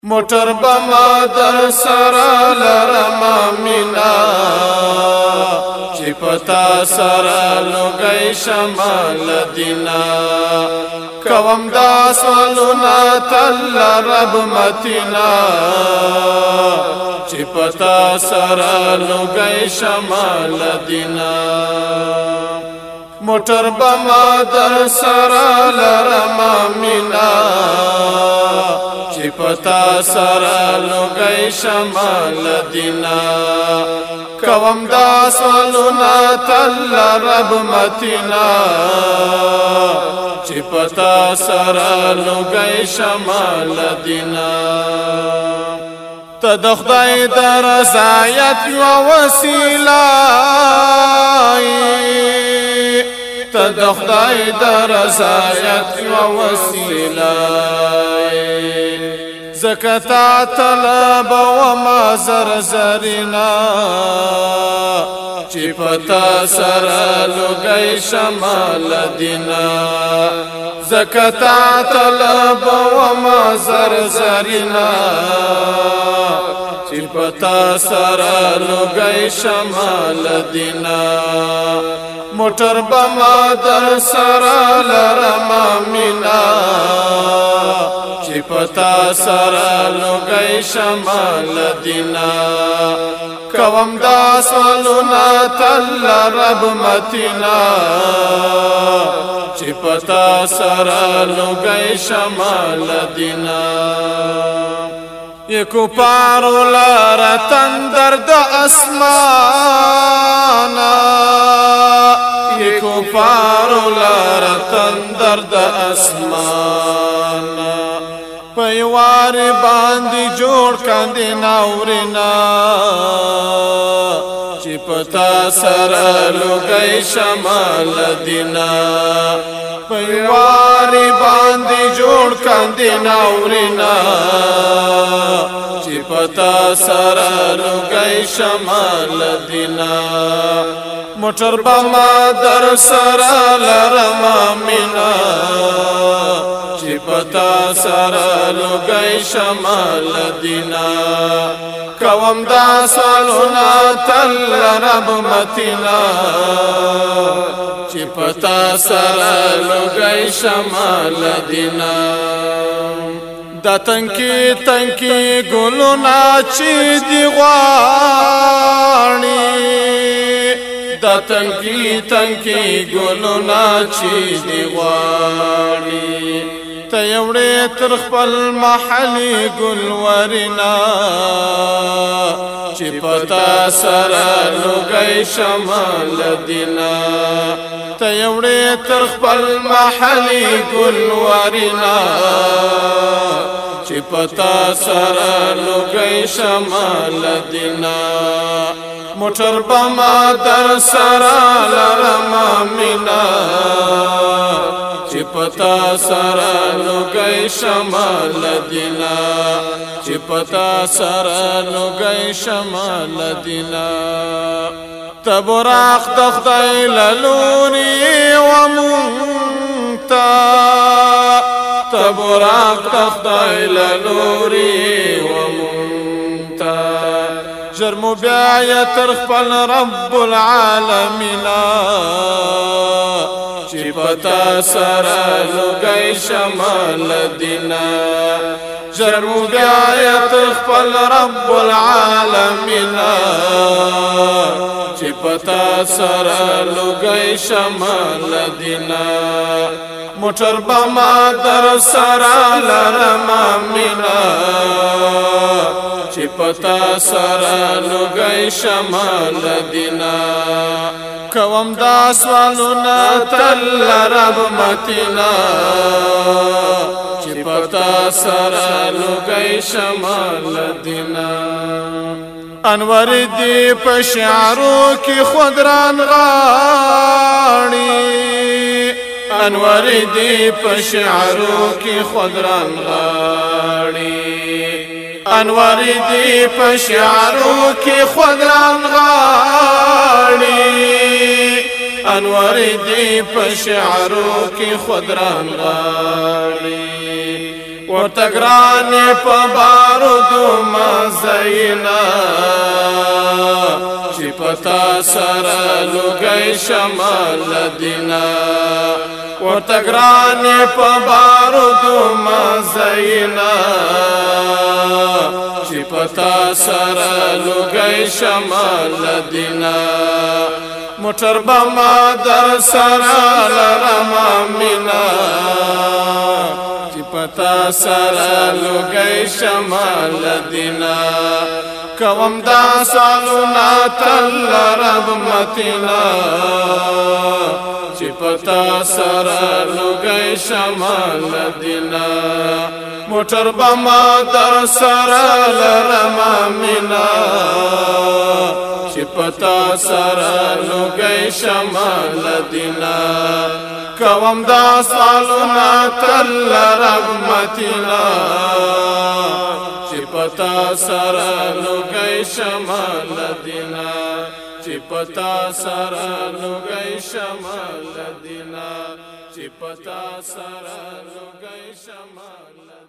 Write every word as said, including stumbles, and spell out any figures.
موټر بما در سره لرما مینا چې پتا سره لګی شمال دینا کوم دا سوالونه تل رب متینا چې پتا سره لګی شمال دینا موټر بما در سره لرما مینا چې پتا سره لګی شمال دینا کوم دا سوالونه تل رب متینا چې پتا سره لګی شمال دینا ته د خدای د رضایت یو وسیله ته د خدای د رضایت یو وسیله زکتا طلب و ما زرزرینا چې پتا سره لګی شمال دینا زکتا طلب و ما زرزرینا چې پتا سره لګی شمال دینا موټر بما در سره لرما مینا چې پتا سره لګی شمال دینا کوم دا سوالونه تل رب متینا چې پتا سره لګی شمال دینا یکو پارو لار تندر د اسمانا یکو پارو لار تندر د اسمانا پیوار باندې جوړ کاندې ناورینا چې پتا سره لګی شمال دینا پیوار باندې جوړ کاندې ناورینا چې پتا سره لګی شمال دینا موټر بما در سره لرما مینا چې پتا سره لګی شمال دینا کوم دا سوالونه تل رب متینا چې پتا سره لګی شمال دینا دا تنکی تنکی ګلونه چې دی غواړي دا تنکی تنکی ګلونه چې دی غواړي ته یوړې تر خپل محلي ګلورنا چې پتا سره لګی شمال دینا ته یوړې تر خپل محلي ګلورنا چې پتا سره لګی شمال دینا موټر بما در سره لرما مینا چې پتا سره لګی شمال دینا چې پتا سره لګی شمال دینا تبراق د خدای للونی و مونتا تبراق د خدای للونی و مونتا جرمو بیا تر خپل رب العالمین چې پتا سره لګی شمال دینا جرمو بیا تر خپل رب العالمین چې پتا سره لګی شمال دینا موټر بما در سره لرما مینا چې پتا سره لګی شمال دینا کوم دا سوالونه تل رب متینا چې پتا سره لګی شمال دینا انور دی په شعرو کې خودران غاړي انور دی په شعرو کې خودران غاړي انور دی په شعرو کې خودران غاړي انور دی په شعرو کې خودران غاړي ورته ګران په بار زینا چې پتا سره لګی شمال دینا ورته ګرانې په بارودو ما زینا چې پتا سره لګی شمال دینا موټر به ما در سره لرم مینا چې پتا سره لګی شمال دینا کوم دا سالونا تل رب متینا چې پتا سره لګی شمال دینا موټر به ما در سره لرم مینا چې پتا سره لګی شمال دینا کوم دا سالونا تل رب متینا چې پتا سره لګی شمال دینا چې پتا سره لګی شمال دینا چې پتا سره لګی شمال